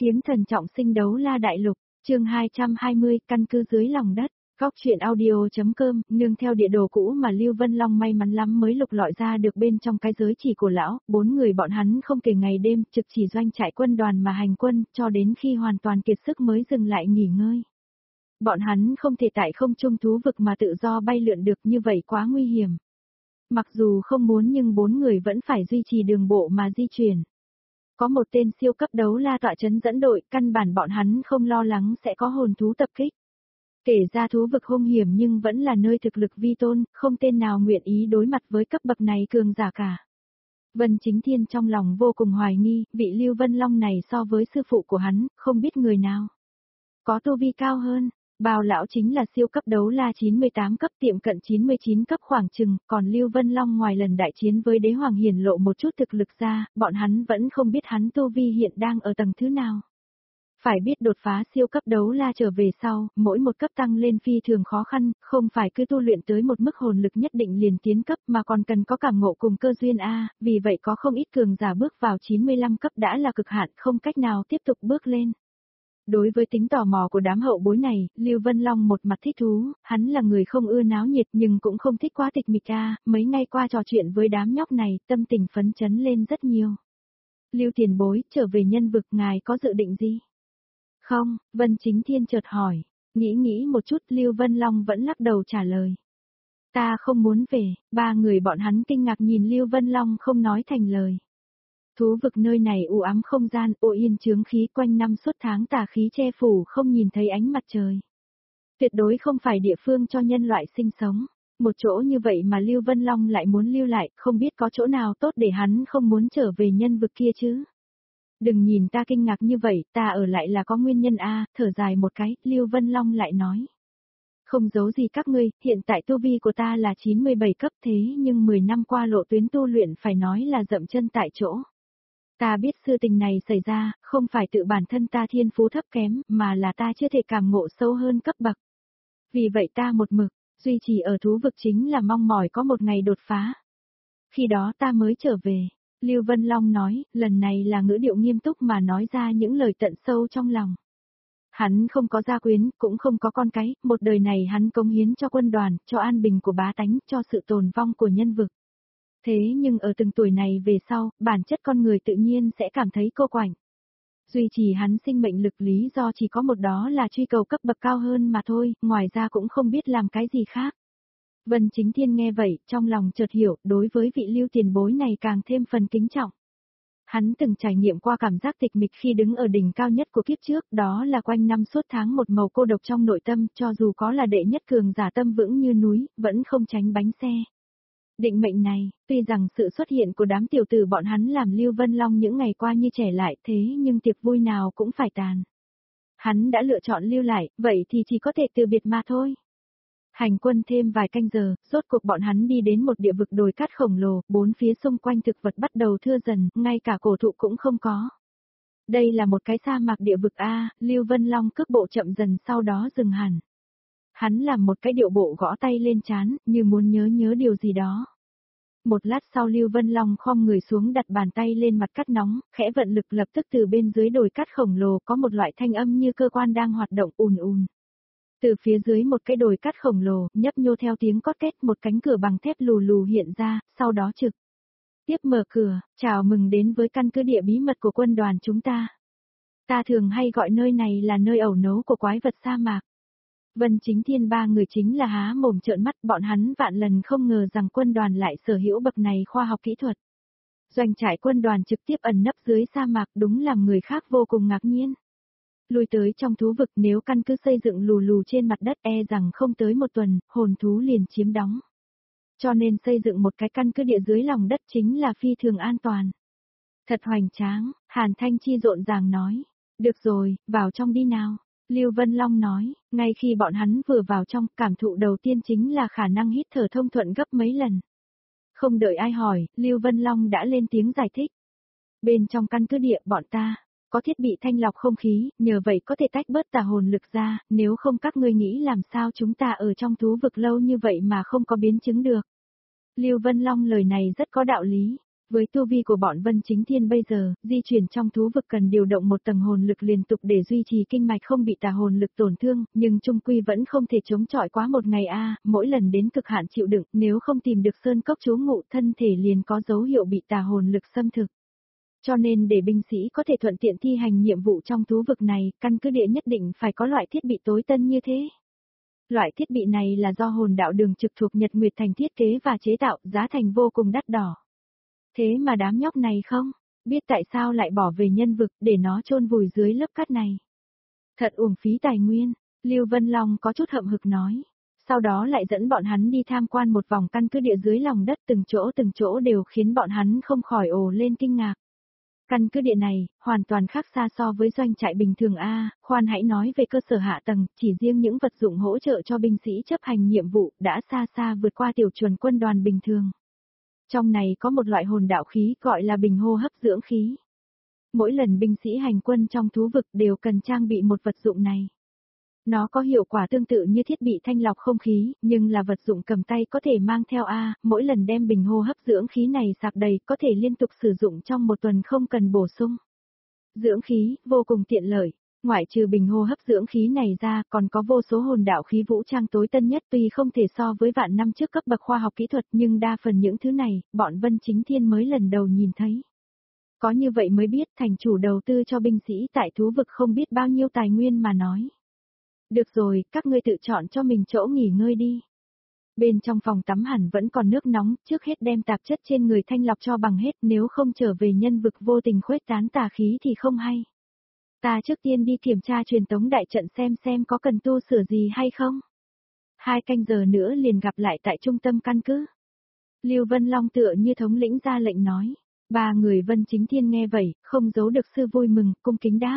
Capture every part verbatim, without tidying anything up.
Kiếm thần trọng sinh đấu la đại lục, chương hai trăm hai mươi, căn cứ dưới lòng đất. Góc truyện audio.com, nương theo địa đồ cũ mà Lưu Vân Long may mắn lắm mới lục lọi ra được bên trong cái giới chỉ của lão, bốn người bọn hắn không kể ngày đêm, trực chỉ doanh trại quân đoàn mà hành quân, cho đến khi hoàn toàn kiệt sức mới dừng lại nghỉ ngơi. Bọn hắn không thể tại không trung thú vực mà tự do bay lượn được, như vậy quá nguy hiểm. Mặc dù không muốn nhưng bốn người vẫn phải duy trì đường bộ mà di chuyển. Có một tên siêu cấp đấu la tọa trấn dẫn đội, căn bản bọn hắn không lo lắng sẽ có hồn thú tập kích. Kể ra thú vực hung hiểm nhưng vẫn là nơi thực lực vi tôn, không tên nào nguyện ý đối mặt với cấp bậc này cường giả cả. Vân Chính Thiên trong lòng vô cùng hoài nghi, vị Lưu Vân Long này so với sư phụ của hắn, không biết người nào có tu vi cao hơn. Bào lão chính là siêu cấp đấu la chín mươi tám cấp, tiệm cận chín mươi chín cấp khoảng chừng, còn Lưu Vân Long ngoài lần đại chiến với đế hoàng hiển lộ một chút thực lực ra, bọn hắn vẫn không biết hắn tu vi hiện đang ở tầng thứ nào. Phải biết đột phá siêu cấp đấu la trở về sau, mỗi một cấp tăng lên phi thường khó khăn, không phải cứ tu luyện tới một mức hồn lực nhất định liền tiến cấp mà còn cần có cảm ngộ cùng cơ duyên A, vì vậy có không ít cường giả bước vào chín mươi lăm cấp đã là cực hạn, không cách nào tiếp tục bước lên. Đối với tính tò mò của đám hậu bối này, Lưu Vân Long một mặt thích thú, hắn là người không ưa náo nhiệt nhưng cũng không thích quá tịch mịch a, mấy ngày qua trò chuyện với đám nhóc này, tâm tình phấn chấn lên rất nhiều. Lưu tiền bối, trở về nhân vực ngài có dự định gì? Không, Vân Chính Thiên chợt hỏi, nghĩ nghĩ một chút Lưu Vân Long vẫn lắc đầu trả lời. Ta không muốn về, ba người bọn hắn kinh ngạc nhìn Lưu Vân Long không nói thành lời. Thú vực nơi này u ám không gian, ô yên chướng khí quanh năm suốt tháng tà khí che phủ không nhìn thấy ánh mặt trời. Tuyệt đối không phải địa phương cho nhân loại sinh sống. Một chỗ như vậy mà Lưu Vân Long lại muốn lưu lại, không biết có chỗ nào tốt để hắn không muốn trở về nhân vực kia chứ. Đừng nhìn ta kinh ngạc như vậy, ta ở lại là có nguyên nhân a, thở dài một cái, Lưu Vân Long lại nói. Không giấu gì các ngươi, hiện tại tu vi của ta là chín mươi bảy cấp thế nhưng mười năm qua lộ tuyến tu luyện phải nói là dậm chân tại chỗ. Ta biết sự tình này xảy ra, không phải tự bản thân ta thiên phú thấp kém, mà là ta chưa thể cảm ngộ sâu hơn cấp bậc. Vì vậy ta một mực, duy trì ở thú vực chính là mong mỏi có một ngày đột phá. Khi đó ta mới trở về, Lưu Vân Long nói, lần này là ngữ điệu nghiêm túc mà nói ra những lời tận sâu trong lòng. Hắn không có gia quyến, cũng không có con cái, một đời này hắn cống hiến cho quân đoàn, cho an bình của bá tánh, cho sự tồn vong của nhân vực. Thế nhưng ở từng tuổi này về sau, bản chất con người tự nhiên sẽ cảm thấy cô quạnh. Duy trì hắn sinh mệnh lực lý do chỉ có một, đó là truy cầu cấp bậc cao hơn mà thôi, ngoài ra cũng không biết làm cái gì khác. Vân Chính Thiên nghe vậy, trong lòng chợt hiểu, đối với vị Lưu tiền bối này càng thêm phần kính trọng. Hắn từng trải nghiệm qua cảm giác tịch mịch khi đứng ở đỉnh cao nhất của kiếp trước, đó là quanh năm suốt tháng một màu cô độc trong nội tâm, cho dù có là đệ nhất cường giả tâm vững như núi, vẫn không tránh bánh xe. Định mệnh này, tuy rằng sự xuất hiện của đám tiểu tử bọn hắn làm Lưu Vân Long những ngày qua như trẻ lại thế nhưng tiệc vui nào cũng phải tàn. Hắn đã lựa chọn lưu lại, vậy thì chỉ có thể từ biệt mà thôi. Hành quân thêm vài canh giờ, rốt cuộc bọn hắn đi đến một địa vực đồi cát khổng lồ, bốn phía xung quanh thực vật bắt đầu thưa dần, ngay cả cổ thụ cũng không có. Đây là một cái sa mạc địa vực A, Lưu Vân Long cước bộ chậm dần sau đó dừng hẳn. Hắn làm một cái điệu bộ gõ tay lên trán, như muốn nhớ nhớ điều gì đó. Một lát sau Lưu Vân Long khom người xuống đặt bàn tay lên mặt cát nóng, khẽ vận lực lập tức từ bên dưới đồi cát khổng lồ có một loại thanh âm như cơ quan đang hoạt động ùn ùn. Từ phía dưới một cái đồi cát khổng lồ, nhấp nhô theo tiếng cót két một cánh cửa bằng thép lù lù hiện ra, sau đó trực tiếp mở cửa, chào mừng đến với căn cứ địa bí mật của quân đoàn chúng ta. Ta thường hay gọi nơi này là nơi ẩu nấu của quái vật sa mạc. Vân Chính Thiên ba người chính là há mồm trợn mắt, bọn hắn vạn lần không ngờ rằng quân đoàn lại sở hữu bậc này khoa học kỹ thuật. Doanh trại quân đoàn trực tiếp ẩn nấp dưới sa mạc đúng làm người khác vô cùng ngạc nhiên. Lui tới trong thú vực, nếu căn cứ xây dựng lù lù trên mặt đất e rằng không tới một tuần, hồn thú liền chiếm đóng. Cho nên xây dựng một cái căn cứ địa dưới lòng đất chính là phi thường an toàn. Thật hoành tráng, Hàn Thanh Chi rộn ràng nói. Được rồi, vào trong đi nào. Lưu Vân Long nói, ngay khi bọn hắn vừa vào trong, cảm thụ đầu tiên chính là khả năng hít thở thông thuận gấp mấy lần. Không đợi ai hỏi, Lưu Vân Long đã lên tiếng giải thích. Bên trong căn cứ địa bọn ta, có thiết bị thanh lọc không khí, nhờ vậy có thể tách bớt tà hồn lực ra, nếu không các ngươi nghĩ làm sao chúng ta ở trong thú vực lâu như vậy mà không có biến chứng được. Lưu Vân Long lời này rất có đạo lý. Với tu vi của bọn Vân Chính Thiên bây giờ, di chuyển trong thú vực cần điều động một tầng hồn lực liên tục để duy trì kinh mạch không bị tà hồn lực tổn thương, nhưng trung quy vẫn không thể chống chọi quá một ngày a, mỗi lần đến cực hạn chịu đựng, nếu không tìm được sơn cốc trú ngụ thân thể liền có dấu hiệu bị tà hồn lực xâm thực. Cho nên để binh sĩ có thể thuận tiện thi hành nhiệm vụ trong thú vực này, căn cứ địa nhất định phải có loại thiết bị tối tân như thế. Loại thiết bị này là do hồn đạo đường trực thuộc Nhật Nguyệt Thành thiết kế và chế tạo, giá thành vô cùng đắt đỏ. Thế mà đám nhóc này không biết tại sao lại bỏ về nhân vực để nó chôn vùi dưới lớp cát này. Thật uổng phí tài nguyên, Lưu Vân Long có chút hậm hực nói. Sau đó lại dẫn bọn hắn đi tham quan một vòng căn cứ địa dưới lòng đất, từng chỗ từng chỗ đều khiến bọn hắn không khỏi ồ lên kinh ngạc. Căn cứ địa này, hoàn toàn khác xa so với doanh trại bình thường a, khoan hãy nói về cơ sở hạ tầng, chỉ riêng những vật dụng hỗ trợ cho binh sĩ chấp hành nhiệm vụ đã xa xa vượt qua tiểu chuẩn quân đoàn bình thường. Trong này có một loại hồn đạo khí gọi là bình hô hấp dưỡng khí. Mỗi lần binh sĩ hành quân trong thú vực đều cần trang bị một vật dụng này. Nó có hiệu quả tương tự như thiết bị thanh lọc không khí, nhưng là vật dụng cầm tay có thể mang theo A, mỗi lần đem bình hô hấp dưỡng khí này sạc đầy có thể liên tục sử dụng trong một tuần không cần bổ sung. Dưỡng khí, vô cùng tiện lợi. Ngoại trừ bình hô hấp dưỡng khí này ra, còn có vô số hồn đạo khí vũ trang tối tân nhất, tuy không thể so với vạn năm trước cấp bậc khoa học kỹ thuật, nhưng đa phần những thứ này, bọn Vân Chính Thiên mới lần đầu nhìn thấy. Có như vậy mới biết thành chủ đầu tư cho binh sĩ tại thú vực không biết bao nhiêu tài nguyên mà nói. Được rồi, các ngươi tự chọn cho mình chỗ nghỉ ngơi đi. Bên trong phòng tắm hẳn vẫn còn nước nóng, trước hết đem tạp chất trên người thanh lọc cho bằng hết, nếu không trở về nhân vực vô tình khuếch tán tà khí thì không hay. Ta trước tiên đi kiểm tra truyền tống đại trận xem xem có cần tu sửa gì hay không. Hai canh giờ nữa liền gặp lại tại trung tâm căn cứ. Lưu Vân Long tựa như thống lĩnh ra lệnh nói. Ba người Vân Chính Thiên nghe vậy, không giấu được sự vui mừng, cung kính đáp.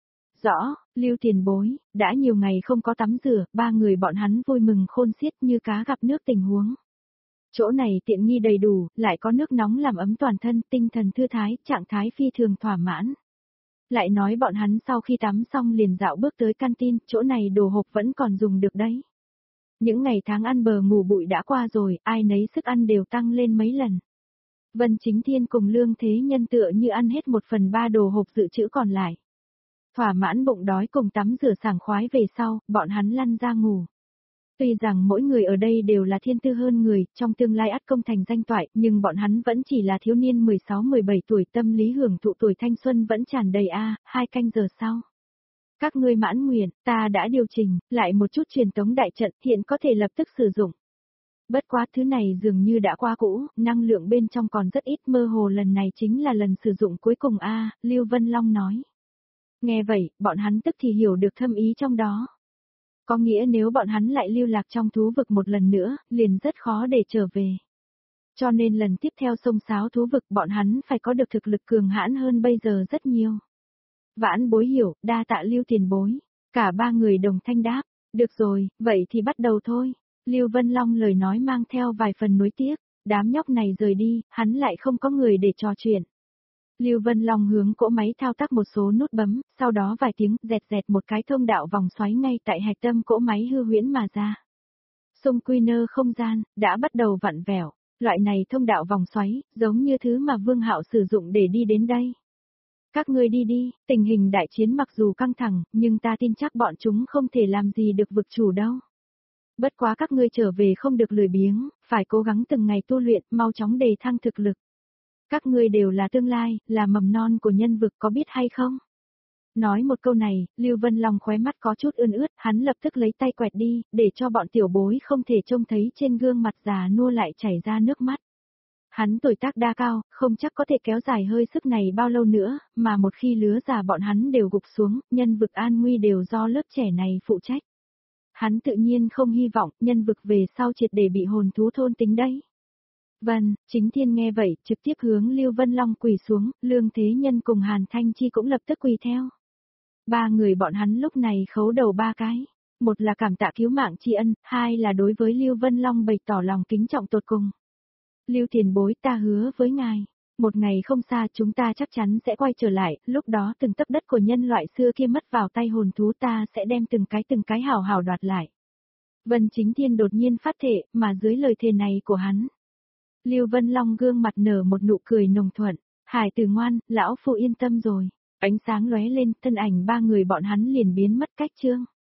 Rõ, Lưu tiền bối, đã nhiều ngày không có tắm rửa, ba người bọn hắn vui mừng khôn xiết như cá gặp nước tình huống. Chỗ này tiện nghi đầy đủ, lại có nước nóng làm ấm toàn thân, tinh thần thư thái, trạng thái phi thường thỏa mãn. Lại nói bọn hắn sau khi tắm xong liền dạo bước tới canteen, chỗ này đồ hộp vẫn còn dùng được đấy. Những ngày tháng ăn bờ ngủ bụi đã qua rồi, ai nấy sức ăn đều tăng lên mấy lần. Vân Chính Thiên cùng Lương Thế Nhân tựa như ăn hết một phần ba đồ hộp dự trữ còn lại. Thỏa mãn bụng đói cùng tắm rửa sảng khoái về sau, bọn hắn lăn ra ngủ. Tuy rằng mỗi người ở đây đều là thiên tư hơn người, trong tương lai ắt công thành danh toại, nhưng bọn hắn vẫn chỉ là thiếu niên mười sáu mười bảy tuổi, tâm lý hưởng thụ tuổi thanh xuân vẫn tràn đầy a, hai canh giờ sau. Các ngươi mãn nguyện, ta đã điều chỉnh, lại một chút truyền tống đại trận, hiện có thể lập tức sử dụng. Bất quá thứ này dường như đã qua cũ, năng lượng bên trong còn rất ít, mơ hồ lần này chính là lần sử dụng cuối cùng a, Lưu Vân Long nói. Nghe vậy, bọn hắn tức thì hiểu được thâm ý trong đó. Có nghĩa nếu bọn hắn lại lưu lạc trong thú vực một lần nữa, liền rất khó để trở về. Cho nên lần tiếp theo xông xáo thú vực bọn hắn phải có được thực lực cường hãn hơn bây giờ rất nhiều. Vãn bối hiểu, đa tạ Lưu tiền bối. Cả ba người đồng thanh đáp. Được rồi, vậy thì bắt đầu thôi. Lưu Vân Long lời nói mang theo vài phần nuối tiếc. Đám nhóc này rời đi, hắn lại không có người để trò chuyện. Lưu Vân Long hướng cỗ máy thao tác một số nút bấm, sau đó vài tiếng dẹt dẹt một cái thông đạo vòng xoáy ngay tại hạch tâm cỗ máy hư huyễn mà ra. Xung quy nơ không gian, đã bắt đầu vặn vẹo, loại này thông đạo vòng xoáy, giống như thứ mà Vương Hạo sử dụng để đi đến đây. Các ngươi đi đi, tình hình đại chiến mặc dù căng thẳng, nhưng ta tin chắc bọn chúng không thể làm gì được vực chủ đâu. Bất quá các ngươi trở về không được lười biếng, phải cố gắng từng ngày tu luyện, mau chóng đề thăng thực lực. Các ngươi đều là tương lai, là mầm non của nhân vực có biết hay không? Nói một câu này, Lưu Vân Long khóe mắt có chút ươn ướt, hắn lập tức lấy tay quẹt đi, để cho bọn tiểu bối không thể trông thấy trên gương mặt già nua lại chảy ra nước mắt. Hắn tuổi tác đa cao, không chắc có thể kéo dài hơi sức này bao lâu nữa, mà một khi lứa già bọn hắn đều gục xuống, nhân vực an nguy đều do lớp trẻ này phụ trách. Hắn tự nhiên không hy vọng nhân vực về sau triệt để bị hồn thú thôn tính đấy. Vân, Chính Thiên nghe vậy, trực tiếp hướng Lưu Vân Long quỳ xuống, Lương Thế Nhân cùng Hàn Thanh Chi cũng lập tức quỳ theo. Ba người bọn hắn lúc này khấu đầu ba cái, một là cảm tạ cứu mạng tri ân, hai là đối với Lưu Vân Long bày tỏ lòng kính trọng tột cùng. Lưu tiền bối, ta hứa với ngài, một ngày không xa chúng ta chắc chắn sẽ quay trở lại, lúc đó từng tấc đất của nhân loại xưa kia mất vào tay hồn thú ta sẽ đem từng cái từng cái hào hào đoạt lại. Vân Chính Thiên đột nhiên phát thệ, mà dưới lời thề này của hắn, Lưu Vân Long gương mặt nở một nụ cười nồng thuận, Hải tử ngoan, lão phu yên tâm rồi. Ánh sáng lóe lên, thân ảnh ba người bọn hắn liền biến mất cách Trương